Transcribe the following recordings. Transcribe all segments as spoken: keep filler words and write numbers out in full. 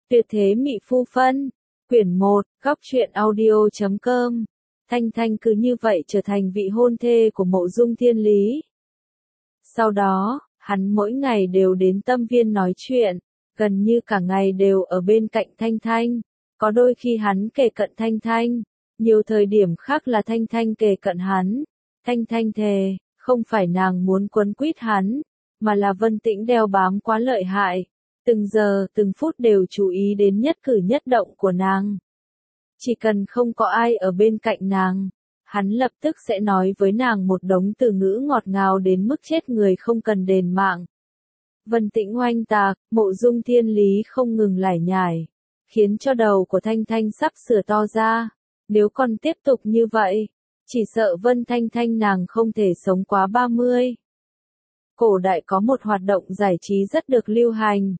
Tuyệt thế Mị Phu Phân, quyển một, góc truyện audio chấm com. Thanh Thanh cứ như vậy trở thành vị hôn thê của Mộ Dung Thiên Lý. Sau đó, hắn mỗi ngày đều đến Tâm Viên nói chuyện, gần như cả ngày đều ở bên cạnh Thanh Thanh. Có đôi khi hắn kề cận Thanh Thanh, nhiều thời điểm khác là Thanh Thanh kề cận hắn. Thanh Thanh thề, không phải nàng muốn quấn quýt hắn, mà là Vân Tĩnh đeo bám quá lợi hại. Từng giờ, từng phút đều chú ý đến nhất cử nhất động của nàng. Chỉ cần không có ai ở bên cạnh nàng, hắn lập tức sẽ nói với nàng một đống từ ngữ ngọt ngào đến mức chết người không cần đền mạng. Vân Tĩnh oanh tạc, Mộ Dung Thiên Lý không ngừng lải nhải, khiến cho đầu của Thanh Thanh sắp sửa to ra. Nếu còn tiếp tục như vậy, chỉ sợ Vân Thanh Thanh nàng không thể sống quá ba mươi. Cổ đại có một hoạt động giải trí rất được lưu hành.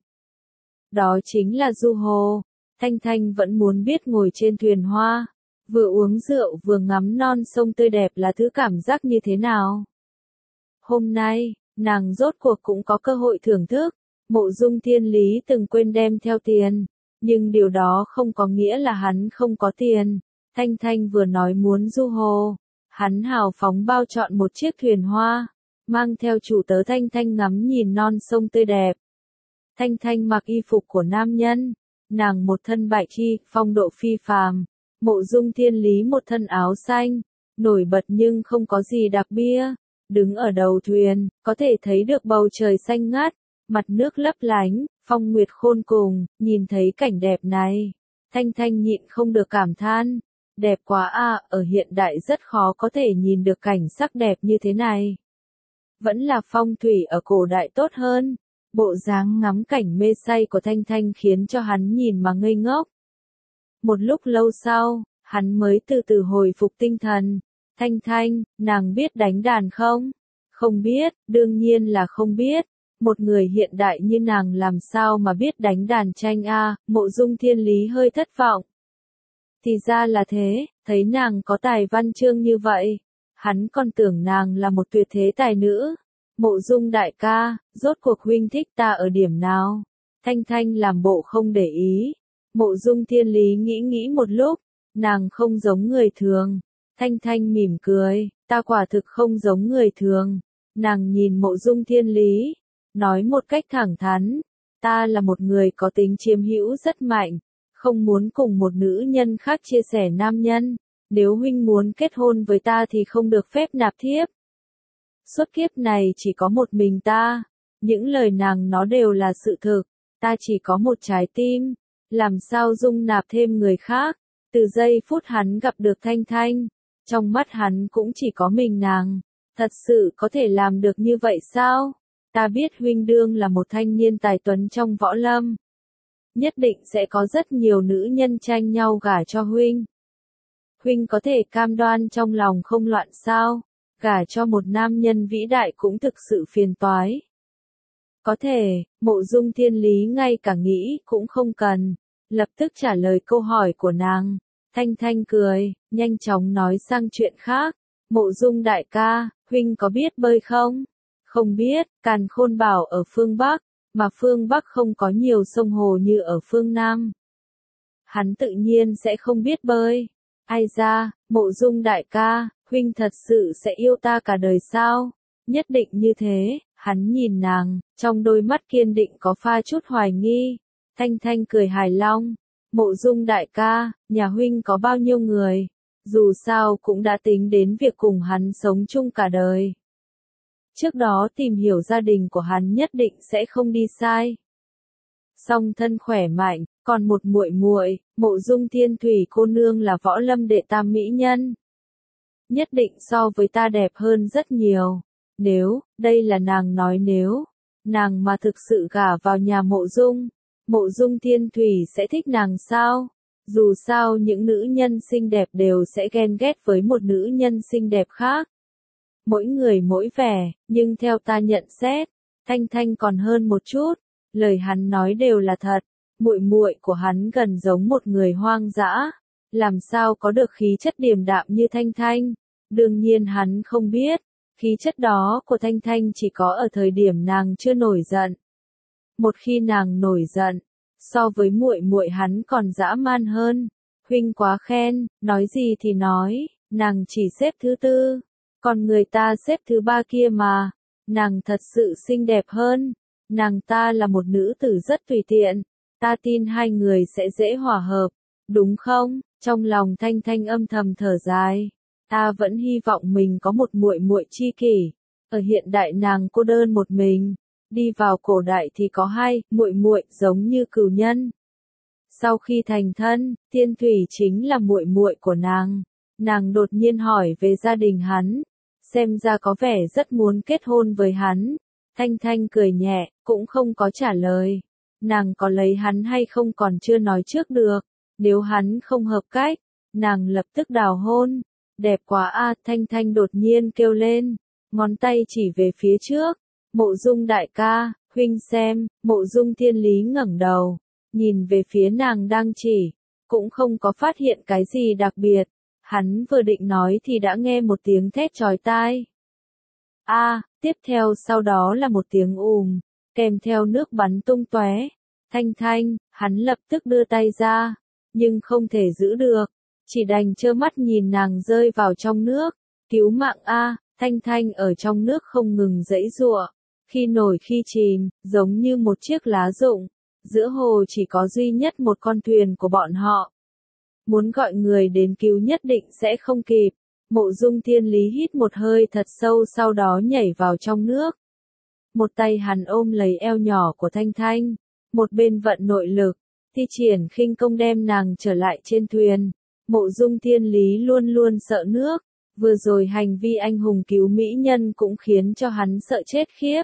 Đó chính là du hồ. Thanh Thanh vẫn muốn biết ngồi trên thuyền hoa, vừa uống rượu vừa ngắm non sông tươi đẹp là thứ cảm giác như thế nào. Hôm nay, nàng rốt cuộc cũng có cơ hội thưởng thức. Mộ Dung Thiên Lý từng quên đem theo tiền, nhưng điều đó không có nghĩa là hắn không có tiền. Thanh Thanh vừa nói muốn du hồ, hắn hào phóng bao chọn một chiếc thuyền hoa, mang theo chủ tớ Thanh Thanh ngắm nhìn non sông tươi đẹp. Thanh Thanh mặc y phục của nam nhân, nàng một thân bạch y, phong độ phi phàm. Mộ Dung Thiên Lý một thân áo xanh, nổi bật nhưng không có gì đặc biệt. Đứng ở đầu thuyền, có thể thấy được bầu trời xanh ngắt, mặt nước lấp lánh, phong nguyệt khôn cùng. Nhìn thấy cảnh đẹp này, Thanh Thanh nhịn không được cảm than, đẹp quá à, ở hiện đại rất khó có thể nhìn được cảnh sắc đẹp như thế này. Vẫn là phong thủy ở cổ đại tốt hơn. Bộ dáng ngắm cảnh mê say của Thanh Thanh khiến cho hắn nhìn mà ngây ngốc. Một lúc lâu sau, hắn mới từ từ hồi phục tinh thần. Thanh Thanh, nàng biết đánh đàn không? Không biết, đương nhiên là không biết. Một người hiện đại như nàng làm sao mà biết đánh đàn tranh a? À? Mộ Dung Thiên Lý hơi thất vọng. Thì ra là thế, thấy nàng có tài văn chương như vậy, hắn còn tưởng nàng là một tuyệt thế tài nữ. Mộ Dung đại ca, rốt cuộc huynh thích ta ở điểm nào? Thanh Thanh làm bộ không để ý. Mộ Dung Thiên Lý nghĩ nghĩ một lúc, nàng không giống người thường. Thanh Thanh mỉm cười, ta quả thực không giống người thường. Nàng nhìn Mộ Dung Thiên Lý, nói một cách thẳng thắn, ta là một người có tính chiếm hữu rất mạnh, không muốn cùng một nữ nhân khác chia sẻ nam nhân. Nếu huynh muốn kết hôn với ta thì không được phép nạp thiếp. Suốt kiếp này chỉ có một mình ta. Những lời nàng nói đều là sự thực. Ta chỉ có một trái tim, làm sao dung nạp thêm người khác. Từ giây phút hắn gặp được Thanh Thanh, trong mắt hắn cũng chỉ có mình nàng. Thật sự có thể làm được như vậy sao? Ta biết huynh đương là một thanh niên tài tuấn trong võ lâm, nhất định sẽ có rất nhiều nữ nhân tranh nhau gả cho huynh. Huynh có thể cam đoan trong lòng không loạn sao? Gả cho một nam nhân vĩ đại cũng thực sự phiền toái. Có thể, Mộ Dung Thiên Lý ngay cả nghĩ cũng không cần, lập tức trả lời câu hỏi của nàng. Thanh Thanh cười, nhanh chóng nói sang chuyện khác. Mộ Dung đại ca, huynh có biết bơi không? Không biết, Càn Khôn bảo ở phương Bắc, mà phương Bắc không có nhiều sông hồ như ở phương Nam. Hắn tự nhiên sẽ không biết bơi. Ai ra, Mộ Dung đại ca, huynh thật sự sẽ yêu ta cả đời sao? Nhất định như thế. Hắn nhìn nàng, trong đôi mắt kiên định có pha chút hoài nghi. Thanh Thanh cười hài long. Mộ Dung đại ca, nhà huynh có bao nhiêu người? Dù sao cũng đã tính đến việc cùng hắn sống chung cả đời. Trước đó tìm hiểu gia đình của hắn nhất định sẽ không đi sai. Song thân khỏe mạnh, còn một muội muội, Mộ Dung Thiên Thủy cô nương là võ lâm đệ tam mỹ nhân. Nhất định so với ta đẹp hơn rất nhiều. Nếu, đây là nàng nói nếu, nàng mà thực sự gả vào nhà Mộ Dung, Mộ Dung Thiên Thủy sẽ thích nàng sao? Dù sao những nữ nhân xinh đẹp đều sẽ ghen ghét với một nữ nhân xinh đẹp khác. Mỗi người mỗi vẻ, nhưng theo ta nhận xét, Thanh Thanh còn hơn một chút. Lời hắn nói đều là thật. Muội muội của hắn gần giống một người hoang dã, làm sao có được khí chất điềm đạm như Thanh Thanh. Đương nhiên hắn không biết, khí chất đó của Thanh Thanh chỉ có ở thời điểm nàng chưa nổi giận. Một khi nàng nổi giận, so với muội muội hắn còn dã man hơn. Huynh quá khen, nói gì thì nói, nàng chỉ xếp thứ tư, còn người ta xếp thứ ba kia mà, nàng thật sự xinh đẹp hơn, nàng ta là một nữ tử rất tùy tiện, ta tin hai người sẽ dễ hòa hợp, đúng không? Trong lòng Thanh Thanh âm thầm thở dài, ta vẫn hy vọng mình có một muội muội tri kỷ, ở hiện đại nàng cô đơn một mình, đi vào cổ đại thì có hai muội muội giống như cừu nhân. Sau khi thành thân, Thiên Thủy chính là muội muội của nàng. Nàng đột nhiên hỏi về gia đình hắn, xem ra có vẻ rất muốn kết hôn với hắn. Thanh Thanh cười nhẹ, cũng không có trả lời. Nàng có lấy hắn hay không còn chưa nói trước được. Nếu hắn không hợp cách, nàng lập tức đào hôn. Đẹp quá a, Thanh Thanh đột nhiên kêu lên, ngón tay chỉ về phía trước. Mộ Dung đại ca, huynh xem. Mộ Dung Thiên Lý ngẩng đầu, nhìn về phía nàng đang chỉ, cũng không có phát hiện cái gì đặc biệt. Hắn vừa định nói thì đã nghe một tiếng thét chói tai. A, à, tiếp theo sau đó là một tiếng ùm, kèm theo nước bắn tung tóe. Thanh Thanh, hắn lập tức đưa tay ra, nhưng không thể giữ được, chỉ đành trơ mắt nhìn nàng rơi vào trong nước. Cứu mạng a, à, Thanh Thanh ở trong nước không ngừng giãy giụa, khi nổi khi chìm, giống như một chiếc lá rụng. Giữa hồ chỉ có duy nhất một con thuyền của bọn họ. Muốn gọi người đến cứu nhất định sẽ không kịp. Mộ Dung Thiên Lý hít một hơi thật sâu sau đó nhảy vào trong nước. Một tay hắn ôm lấy eo nhỏ của Thanh Thanh, một bên vận nội lực, thi triển khinh công đem nàng trở lại trên thuyền. Mộ Dung Thiên Lý luôn luôn sợ nước, vừa rồi hành vi anh hùng cứu mỹ nhân cũng khiến cho hắn sợ chết khiếp.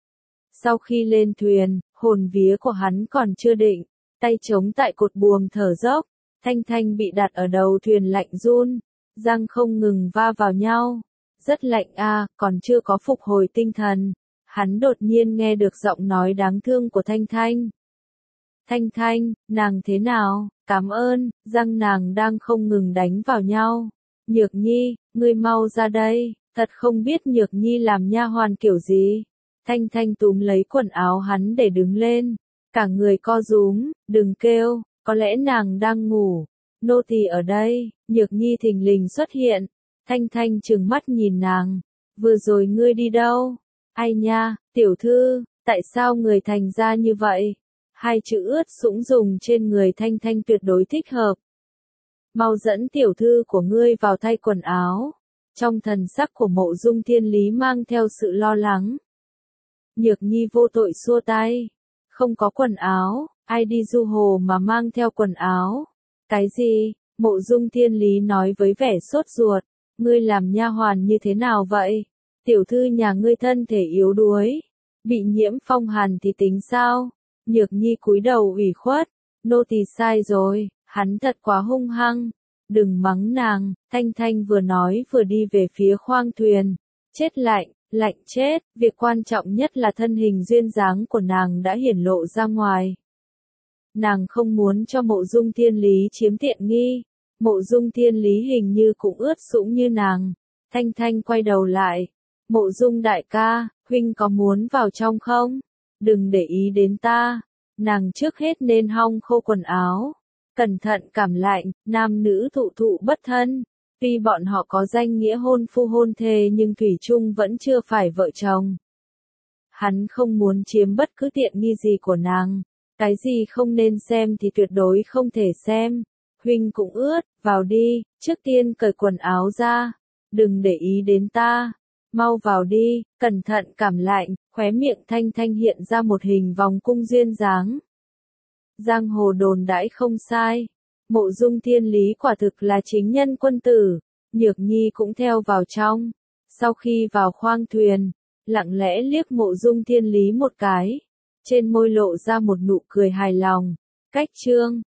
Sau khi lên thuyền, hồn vía của hắn còn chưa định, tay chống tại cột buồm thở dốc, Thanh Thanh bị đặt ở đầu thuyền lạnh run, răng không ngừng va vào nhau, rất lạnh a, à, còn chưa có phục hồi tinh thần, hắn đột nhiên nghe được giọng nói đáng thương của Thanh Thanh. Thanh Thanh, nàng thế nào, cảm ơn, răng nàng đang không ngừng đánh vào nhau. Nhược Nhi, ngươi mau ra đây, thật không biết Nhược Nhi làm nha hoàn kiểu gì. Thanh Thanh túm lấy quần áo hắn để đứng lên, cả người co rúm, đừng kêu, có lẽ nàng đang ngủ, nô tỳ ở đây. Nhược Nhi thình lình xuất hiện, Thanh Thanh trừng mắt nhìn nàng, vừa rồi ngươi đi đâu? Ai nha, tiểu thư, tại sao người thành ra như vậy? Hai chữ ướt sũng dùng trên người Thanh Thanh tuyệt đối thích hợp. Mau dẫn tiểu thư của ngươi vào thay quần áo. Trong thần sắc của Mộ Dung Thiên Lý mang theo sự lo lắng. Nhược Nhi vô tội xua tay, không có quần áo, ai đi du hồ mà mang theo quần áo? Cái gì? Mộ Dung Thiên Lý nói với vẻ sốt ruột, ngươi làm nha hoàn như thế nào vậy? Tiểu thư nhà ngươi thân thể yếu đuối, bị nhiễm phong hàn thì tính sao? Nhược Nhi cúi đầu ủy khuất, nô tỳ sai rồi, hắn thật quá hung hăng, đừng mắng nàng. Thanh Thanh vừa nói vừa đi về phía khoang thuyền, chết lạnh. Lạnh chết, việc quan trọng nhất là thân hình duyên dáng của nàng đã hiển lộ ra ngoài. Nàng không muốn cho Mộ Dung Thiên Lý chiếm tiện nghi, Mộ Dung Thiên Lý hình như cũng ướt sũng như nàng. Thanh Thanh quay đầu lại, Mộ Dung đại ca, huynh có muốn vào trong không? Đừng để ý đến ta, nàng trước hết nên hong khô quần áo, cẩn thận cảm lạnh, nam nữ thụ thụ bất thân. Tuy bọn họ có danh nghĩa hôn phu hôn thê nhưng thủy chung vẫn chưa phải vợ chồng. Hắn không muốn chiếm bất cứ tiện nghi gì của nàng, cái gì không nên xem thì tuyệt đối không thể xem. Huynh cũng ướt, vào đi, trước tiên cởi quần áo ra, đừng để ý đến ta, mau vào đi, cẩn thận cảm lạnh. Khóe miệng Thanh Thanh hiện ra một hình vòng cung duyên dáng. Giang hồ đồn đãi không sai. Mộ Dung Thiên Lý quả thực là chính nhân quân tử, Nhược Nhi cũng theo vào trong. Sau khi vào khoang thuyền, lặng lẽ liếc Mộ Dung Thiên Lý một cái, trên môi lộ ra một nụ cười hài lòng. Cách chương